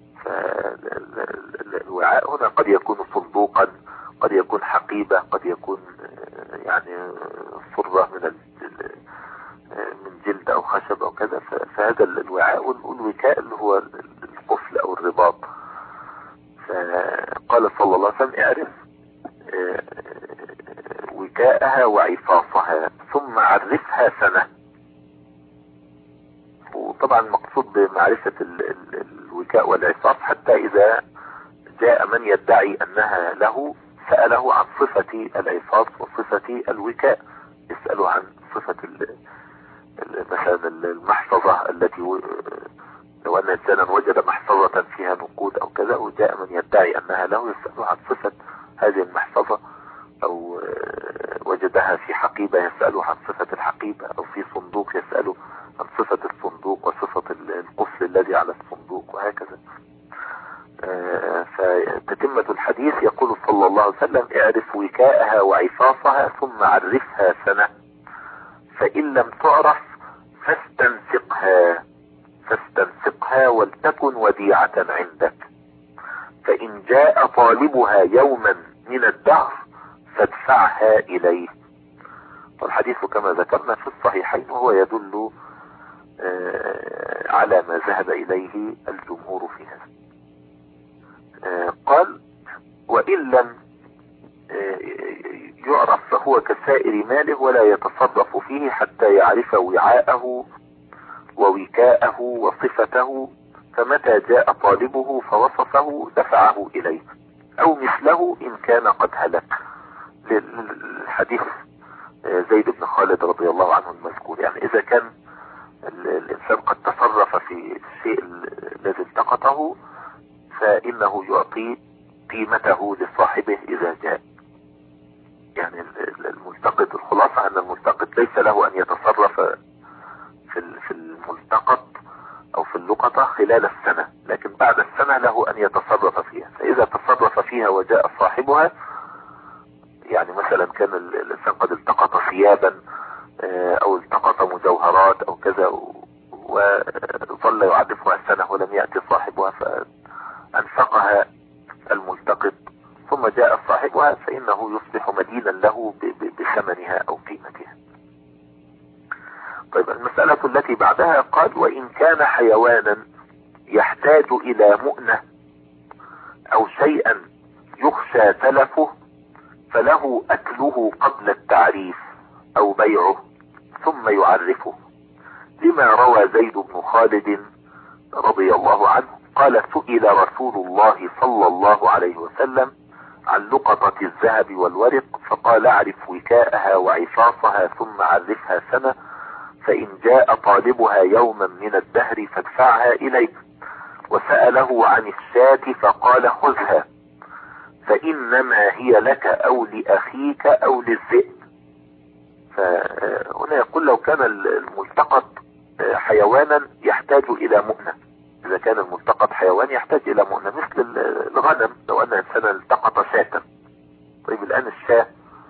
فالوعاء هنا قد يكون صندوقا، قد يكون حقيبة، قد يكون يعني صرة من من جلد او خشب او كذا. فهذا الوعاء والوكاء اللي هو القفل او الرباط. فقال صلى الله عليه وسلم اعرف وكاءها وعفافها ثم عرفها سنة. وطبعا المقصود بمعرفة الوكاء والعفاف حتى إذا جاء من يدعي أنها له سأله عن صفة العفاف وصفة الوكاء، يسأله عن صفة مثلا المحفظة التي لو أن إنسانا وجد محفظة فيها نقود أو كذا وجاء من يدعي أنها له يسأله عن صفة هذه المحفظة، أو وجدها في حقيبة يسأله عن صفة الحقيبة، أو في صندوق يسأله عن صفة الصندوق وصفة القفل الذي على الصندوق وهكذا. فتتمة الحديث يقول صلى الله عليه وسلم اعرف وكاءها وعفافها ثم عرفها سنة، فإن لم تعرف فاستنسقها فاستنسقها ولتكن وديعة عندك، فإن جاء طالبها يوما من الدهر فادفعها إليه. والحديث كما ذكرنا في الصحيحين وهو يدل على ما ذهب إليه الجمهور في هذا. قال وإن لم يعرف فهو كسائر ماله ولا يتصرف فيه حتى يعرف وعاءه ووكاءه وصفته، فمتى جاء طالبه فوصفه دفعه إليه أو مثله إن كان قد هلك. للحديث زيد بن خالد رضي الله عنه المذكور، يعني إذا كان الإنسان قد تصرف في الشيء الذي التقطه فإنه يعطي قيمته لصاحبه إذا جاء. يعني الملتقط، الخلاصة أن الملتقط ليس له أن يتصرف في الملتقط أو في اللقطة خلال السنة، لكن بعد السنة له أن يتصرف فيها. فإذا تصرف فيها وجاء صاحبها، يعني مثلا كان الإنسان قد التقط ثيابا أو التقط مجوهرات أو كذا وظل يعرفها السنة ولم يأتي صاحبها فأنفقها الملتقط ثم جاء صاحبها، فإنه يصبح مدينا له بثمنها أو قيمتها. طيب المسألة التي بعدها قال وإن كان حيوانا يحتاج إلى مؤنة أو شيئا يخشى تلفه فله أكله قبل التعريف أو بيعه ثم يعرفه، لما روى زيد بن خالد رضي الله عنه قال سئل رسول الله صلى الله عليه وسلم عن لقطة الذهب والورق فقال اعرف وكاءها وعفافها ثم عرفها سنة، فإن جاء طالبها يوما من الدهر فادفعها إليك. وسأله عن الشاة فقال خذها فإنما هي لك أو لأخيك أو للذئب. فهنا يقول لو كان الملتقط حيوانا يحتاج إلى مؤنة، إذا كان الملتقط حيوان يحتاج إلى مؤنة مثل الغنم، لو أن إنسانا التقط شاة. طيب الآن الشاة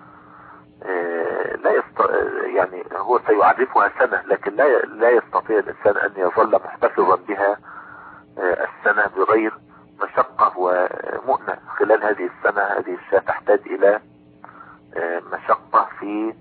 لا يست... يعني هو سيعرفها سنة، لكن لا لا يستطيع الإنسان أن يظل محتفظا بها السنة بغير مشقة ومؤنة. خلال هذه السنة هذه الشاة تحتاج إلى مشقة في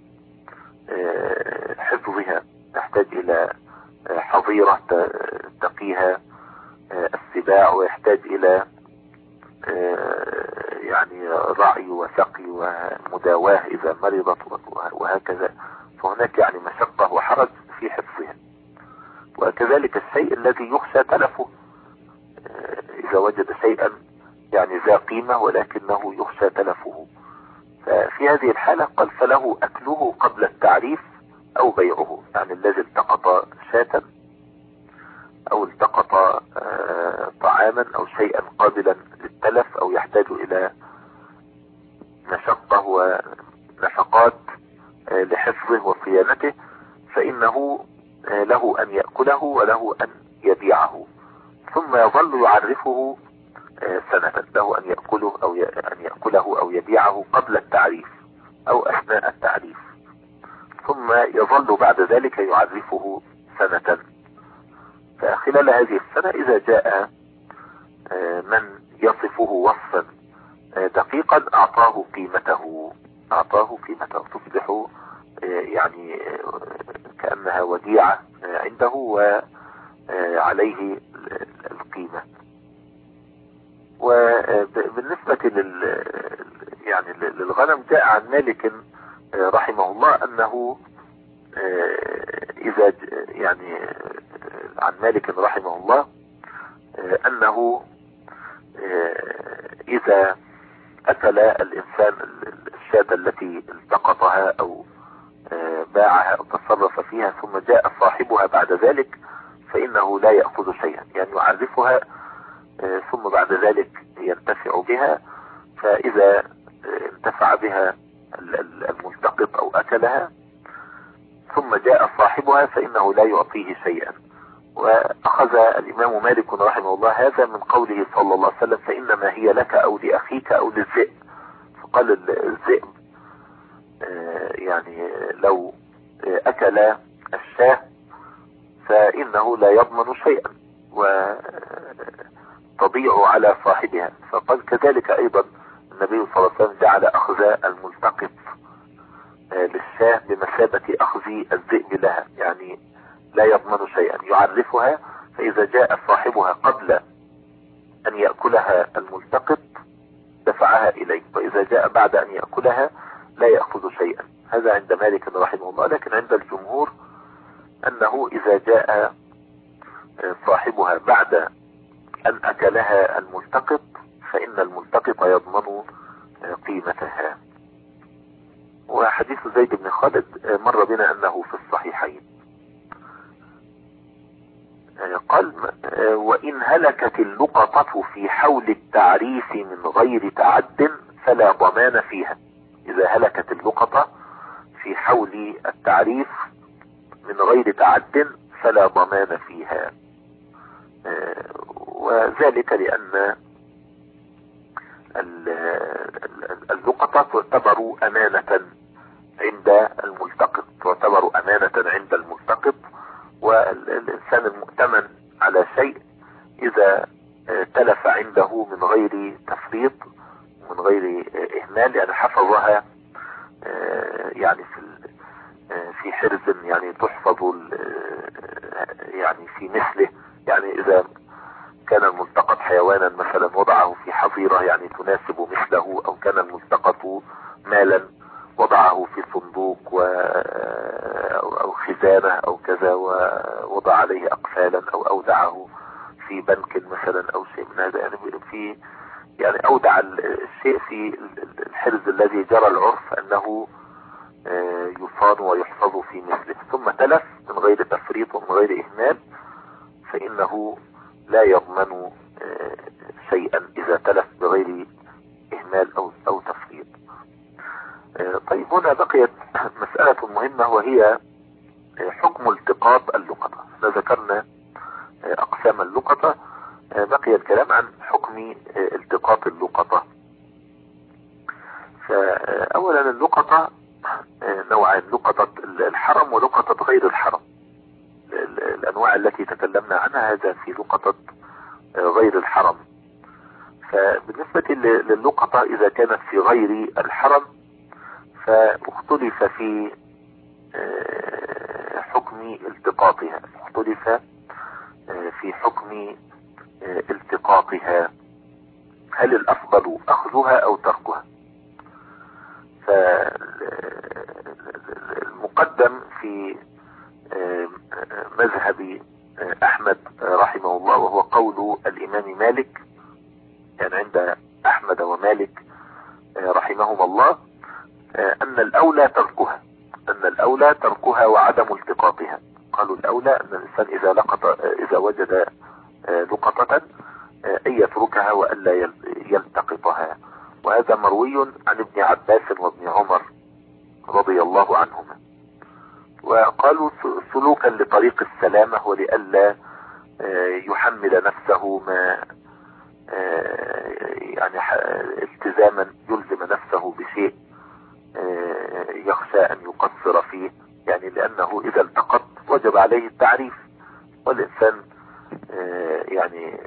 حفظها، تحتاج إلى حظيرة تقيها السباع، ويحتاج إلى يعني رعي وسقي ومداواة إذا مرضت وهكذا، فهناك يعني مشقة وحرج في حفظها. وكذلك الشيء الذي يخشى تلفه، إذا وجد شيئا يعني ذا قيمة ولكنه يخشى تلفه، ففي هذه الحالة قال فله أكله قبل التعريف أو بيعه. يعني الذي التقط شاة أو التقط طعاما أو شيئا قابلا للتلف أو يحتاج إلى مشقة ونفقات لحفظه وصيانته، فإنه له أن يأكله وله أن يبيعه، ثم يظل يعرفه سنة. له أن يأكله أو أن يأكله أو يبيعه قبل التعريف أو أثناء التعريف، ثم يظل بعد ذلك يعرفه سنة. فخلال هذه السنة إذا جاء من يصفه وصفا دقيقا أعطاه قيمته أعطاه قيمته تصبح يعني كأنها وديعة عنده وعليه القيمة. وبالنسبة لل يعني للغنم جاء عن مالك رحمه الله أنه إذا يعني عن مالك رحمه الله أنه إذا أكل الإنسان الشاة التي التقطها أو باعها أو تصرف فيها ثم جاء صاحبها بعد ذلك فإنه لا يأخذ شيئا، يعني يعرفها ثم بعد ذلك ينتفع بها. فإذا انتفع بها الملتقط أو أكلها ثم جاء صاحبها فإنه لا يعطيه شيئا. وأخذ الإمام مالك رحمه الله هذا من قوله صلى الله عليه وسلم فإنما هي لك أو لأخيك أو للذئب. فقال الذئب يعني لو أكل الشاة فإنه لا يضمن شيئا وتضيع على صاحبها. فقال كذلك أيضا النبي صلى الله عليه وسلم جعل أخذ الملتقط للشاة بمثابة أخذ الذئب لها، يعني لا يضمن شيئا، يعرفها فإذا جاء صاحبها قبل أن يأكلها الملتقط دفعها إليه، وإذا جاء بعد أن يأكلها لا يأخذ شيئا. هذا عند مالك رحمه الله. لكن عند الجمهور أنه إذا جاء صاحبها بعد أن أكلها الملتقط فإن الملتقط يضمن قيمتها. وحديث زيد بن خالد مر بنا أنه في الصحيحين. قال وإن هلكت اللقطة في حول التعريف من غير تعد فلا ضمان فيها. إذا هلكت اللقطة في حول التعريف من غير تعد فلا ضمان فيها، وذلك لأن اللقطة تعتبر أمانة عند الملتقط تعتبر أمانة عند الملتقط والإنسان المؤتمن على شيء إذا تلف عنده من غير تفريط من غير إهمال، يعني حفظها يعني في في حرز يعني تحفظ يعني في مثله. يعني إذا كان الملتقط حيوانا مثلا وضعه في حظيرة يعني تناسب مثله، أو كان الملتقط مالا وضعه في صندوق و أو خزانة أو كذا ووضع عليه أقفالا أو أودعه في بنك مثلا أو شيء من هذا، يعني في يعني أودع الشيء في الحرز الذي جرى العرف أنه يصان ويحفظ في مثله، ثم تلف من غير تفريط ومن غير إهمال فإنه لا يضمن شيئا إذا تلف بغير إهمال أو أو تفريط. طيب هنا بقيت مسألة مهمة وهي حكم التقاط اللقطة. ذكرنا أقسام اللقطة، بقي الكلام عن حكم التقاط اللقطة. فأولا اللقطة نوعين، لقطة الحرم ولقطة غير الحرم. الأنواع التي تكلمنا عنها هذا في لقطة غير الحرم. فبالنسبة لللقطة إذا كانت في غير الحرم فاختلف في حكم التقاطها اختلف في حكم التقاطها هل الافضل اخذها او تركها؟ فالمقدم في مذهب احمد رحمه الله وهو قول الامام مالك، يعني عند احمد ومالك رحمهما الله، ان الاولى تركها، ان الاولى تركها وعدم التقاطها. قالوا الاولى ان الانسان اذا لقط اذا وجد لقطة ان يتركها والا يلتقطها. وهذا مروي عن ابن عباس وابن عمر رضي الله عنهما. وقالوا سلوكا لطريق السلامة ولئلا يحمل نفسه ما يعني التزاما يلزم نفسه بشيء يخشى ان يقصر فيه، يعني لانه اذا التقط وجب عليه التعريف، والانسان يعني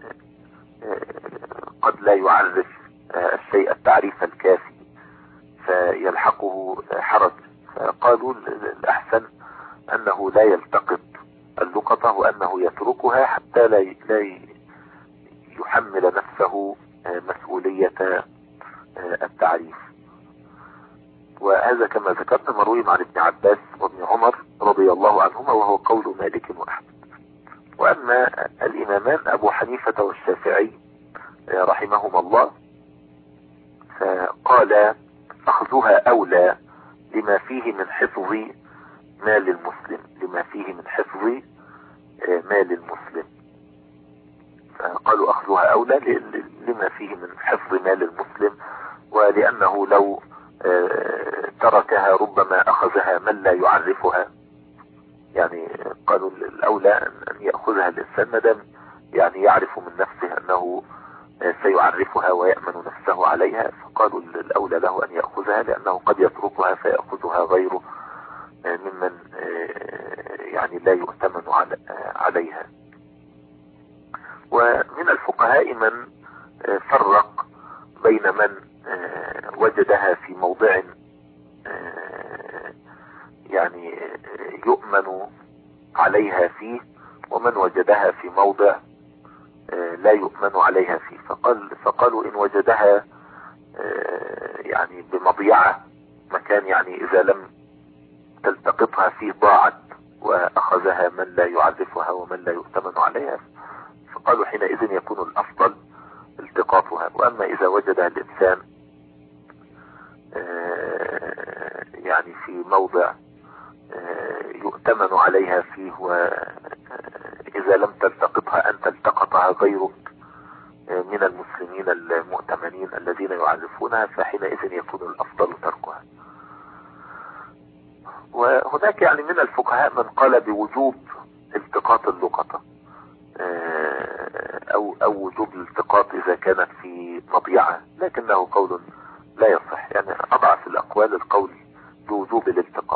قد لا يعرف الشيء التعريف الكافي فيلحقه حرج. فقالوا الأحسن أنه لا يلتقط اللقطة وأنه يتركها حتى لا لا يحمل نفسه مسؤولية التعريف. وهذا كما ذكرت مروي عن ابن عباس وابن عمر رضي الله عنهما وهو قول مالك وأحمد. وأما الإمامان أبو حنيفة والشافعي رحمهما الله فقال أخذها أولى لما فيه من حفظ مال المسلم، لما فيه من حفظ مال المسلم. فقالوا أخذها أولى لما فيه من حفظ مال المسلم، ولأنه لو تركها ربما أخذها من لا يعرفها. يعني قالوا الأولى أن يأخذها الإنسان مدام يعني يعرف من نفسه أنه سيعرفها ويأمن نفسه عليها، فقالوا الأولى له أن يأخذها لأنه قد يتركها فيأخذها غيره ممن يعني لا يؤتمن عليها. ومن الفقهاء من فرق بين من وجدها في موضع يعني يؤمن عليها فيه ومن وجدها في موضع لا يؤمن عليها فيه. فقال فقالوا إن وجدها يعني بمضيعة، مكان يعني إذا لم تلتقطها فيه ضاعت وأخذها من لا يعرفها ومن لا يؤتمن عليها، فقالوا حينئذ يكون الأفضل التقاطها. وأما إذا وجدها الإنسان يعني في موضع يؤتمن عليها فيه وإذا لم تلتقطها أنت التقطها غيرك من المسلمين المؤتمنين الذين يعرفونها، فحينئذ يكون الأفضل تركها. وهناك يعني من الفقهاء من قال بوجوب التقاط اللقطة أو أو وجوب الالتقاط إذا كانت في مضيعة، لكنه قول لا يصح. يعني أضعف الأقوال القول بوجوب الالتقاط،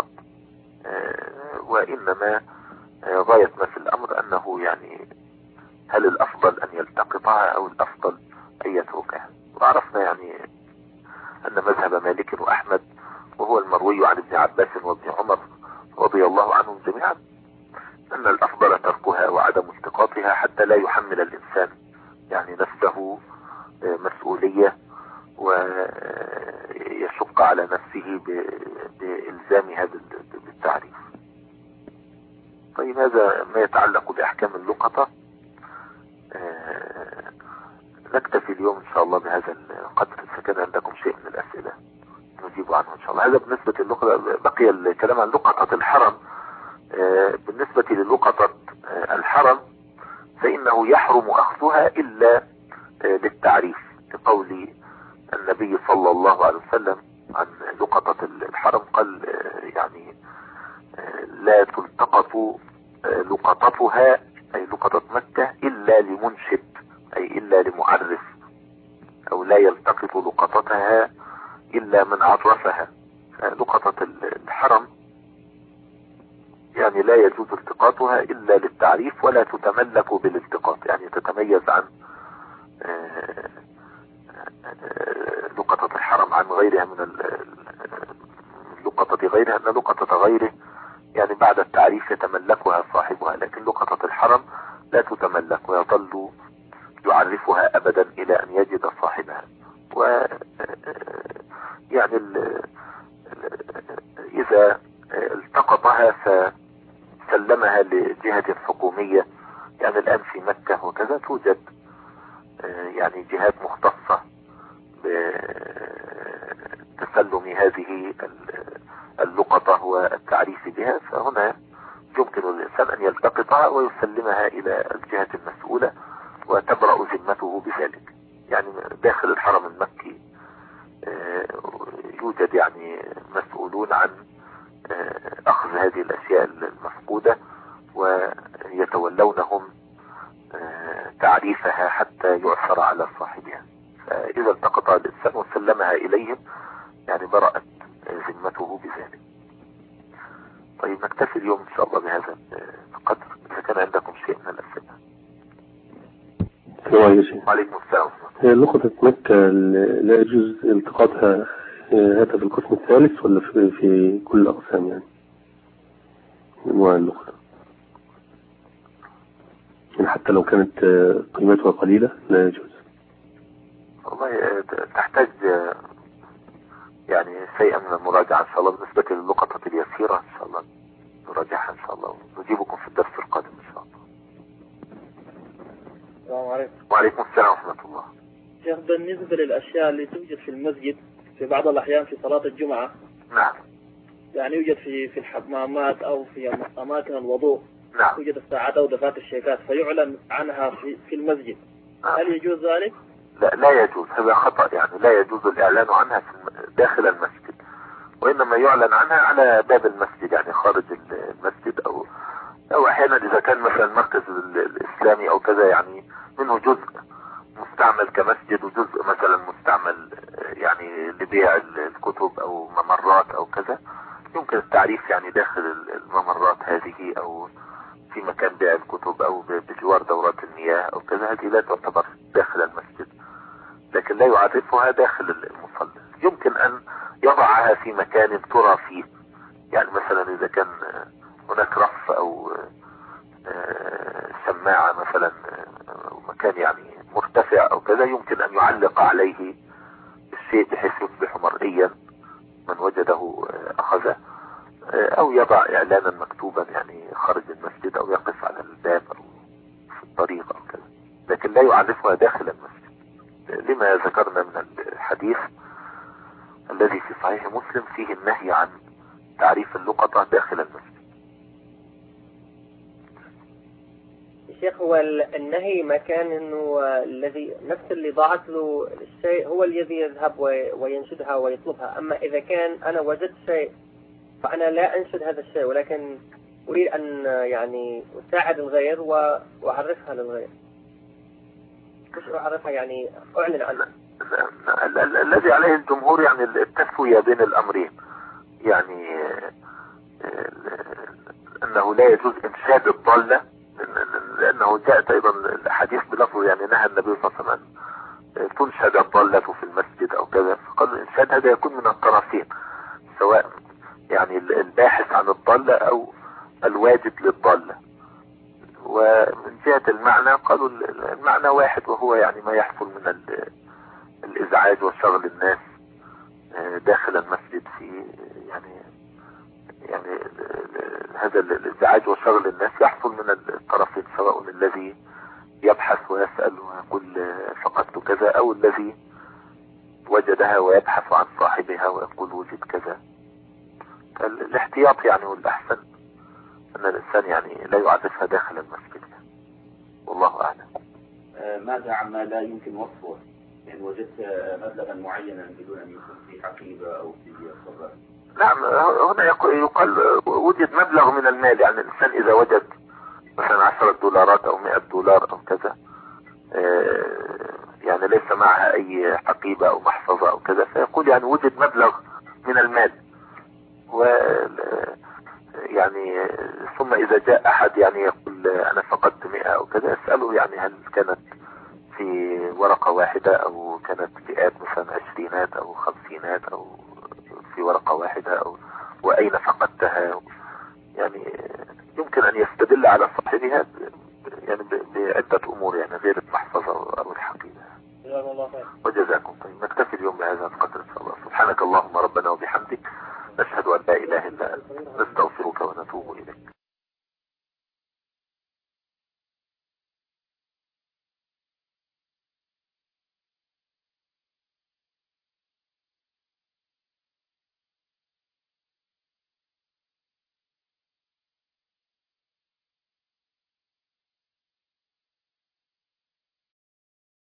وإنما غاية ما في الأمر أنه يعني هل الأفضل أن يلتقطها أو الأفضل أن يتركها. وعرفنا يعني أن مذهب مالك وأحمد وهو المروي عن ابن عباس وابن عمر رضي الله عنهم جميعا أن الأفضل تركها وعدم التقاطها حتى لا يحمل الإنسان يعني نفسه مسؤولية ويشق على نفسه بإلزامها بالتعريف. طيب هذا ما يتعلق بأحكام اللقطة. نكتفي اليوم إن شاء الله بهذا القدر. إذا كان عندكم شيء من الأسئلة نجيب عنه إن شاء الله. هذا بالنسبة للقطة. بقي الكلام عن لقطة الحرم. بالنسبة للقطة الحرم فإنه يحرم أخذها إلا للتعريف، لقول النبي صلى الله عليه وسلم عن لقطة الحرم قال يعني لا تلتقط لقطتها أي لقطة مكة إلا لمنشد أي إلا لمعرف، أو لا يلتقط لقطتها إلا من عرفها. لقطة الحرم يعني لا يجوز التقاطها إلا للتعريف ولا تتملك بالالتقاط، يعني تتميز عن لقطة الحرم عن غيرها من لقطة غيرها، أن لقطة غيره يعني بعد التعريف يتملكها صاحبها، لكن لقطة الحرم لا تتملك ويظل يعرفها أبدا إلى أن يجد صاحبها. و يعني إذا التقطها فسلمها لجهة حكومية، يعني الآن في مكة وكذا توجد يعني جهات مختصة بتسلم هذه اللقطة والتعريف بها، فهنا يمكن للإنسان أن يلتقطها ويسلمها إلى الجهة المسؤولة وتبرأ ذمته بذلك. يعني داخل الحرم المكي يوجد يعني مسؤولون عن أخذ هذه الأشياء المفقودة ويتولونهم تعريفها حتى يعثر على صاحبها. فإذا التقطها الإنسان وسلمها إليهم يعني برأت ذمته بذلك. طيب نكتفي اليوم إن شاء الله بهذا القدر. إذا كان عندكم شيء من الأسئلة. وعليكم السلام. لقطة مكة لا يجوز التقاطها هذا في القسم الثالث ولا في, في كل الأقسام يعني أنواع اللقطة؟ يعني حتى لو كانت قيمتها قليلة لا يجوز؟ والله تحتاج يعني شيئا من المراجعة إن شاء الله بالنسبة للقطة اليسيرة. إن شاء الله نراجعها إن شاء الله ونجيبكم في الدرس القادم إن شاء الله. السلام عليكم. وعليكم السلام ورحمة الله. شيخ بالنسبة للأشياء اللي توجد في المسجد في بعض الأحيان في صلاة الجمعة. نعم. يعني يوجد في في الحمامات أو في أماكن الوضوء. نعم. توجد الساعات أو دفات الشيكات فيعلن عنها في في المسجد. نعم. هل يجوز ذلك؟ لا لا يجوز، هذا خطأ. يعني لا يجوز الإعلان عنها في داخل المسجد، وإنما يعلن عنها على باب المسجد يعني خارج المسجد، أو أو أحيانا إذا كان مثلا المركز الإسلامي أو كذا يعني منه جزء مستعمل كمسجد وجزء مثلا مستعمل يعني لبيع الكتب أو ممرات أو كذا، يمكن التعريف يعني داخل الممرات هذه أو في مكان بيع الكتب أو بجوار دورات المياه أو كذا. هذه لا تعتبر داخل المسجد، لكن لا يعرفها داخل المصلى. يمكن أن يضعها في مكان ترى فيه، يعني مثلا إذا كان هناك رف أو سماعة مثلا مكان يعني مرتفع أو كذا، يمكن أن يعلق عليه الشيء بحيث يصبح مرئيا من وجده أخذه، أو يضع إعلانا مكتوبا يعني خارج المسجد أو يقف على الباب أو في الطريق أو كذا، لكن لا يعرفها داخل المسجد لما ذكرنا من الحديث الذي في صحيح مسلم فيه النهي عن تعريف اللقطة داخل المسجد. شيخ هو النهي مكان انه الذي نفس اللي ضاعت له الشيء هو الذي يذهب وينشدها ويطلبها، اما اذا كان انا وجدت شيء فانا لا انشد هذا الشيء ولكن اريد ان يعني اساعد الغير واعرفها للغير. مش اعرفها يعني اعلن عنها. الذي عليه الجمهور يعني التسوية بين الامرين، يعني انه لا يجوز انشاد الضالة، لأنه جاءت أيضا الحديث بلفظ يعني نهى النبي صلى الله عليه وسلم تنشد الضالة في المسجد أو كذا، فقال الإنشاد هذا يكون من الطرفين، سواء يعني الباحث عن الضالة أو الواجد للضالة. ومن جهة المعنى قالوا المعنى واحد، وهو يعني ما يحصل من الإزعاج وشغل الناس داخل المسجد في يعني يعني هذا الازعاج وشغل الناس يحصل من الطرفين، سواء الذي يبحث ويسأل ويقول فقدت كذا او الذي وجدها ويبحث عن صاحبها ويقول وجد كذا. الاحتياط يعني والاحسن ان الانسان يعني لا يعرفها داخل المسجد، والله اعلم. ماذا عما لا يمكن وصفه؟ يعني وجدت مبلغا معينا بدون ان يكون في حقيبة او في صبر؟ نعم، هنا يقال وجد مبلغ من المال، يعني الإنسان إذا وجد مثلا عشرة دولارات أو مئة دولار أو كذا يعني ليس معها أي حقيبة أو محفظة أو كذا، فيقول يعني وجد مبلغ من المال. و يعني ثم إذا جاء أحد يعني يقول أنا فقدت مئة أو كذا، يسأله يعني هل كانت في ورقة واحدة أو كانت فئات مثلا عشرينات أو خمسينات أو في ورقة واحدة أو وأين فقدتها. يعني يمكن أن يستدل على صاحبها يعني بعدة أمور، يعني غير المحفظة أو وجزاكم طيب. نكتفي اليوم بهذا القدر إن شاء الله. سبحانك اللهم ربنا وبحمدك، نشهد أن لا إله إلا أنت، نستغفرك ونتوب إليك.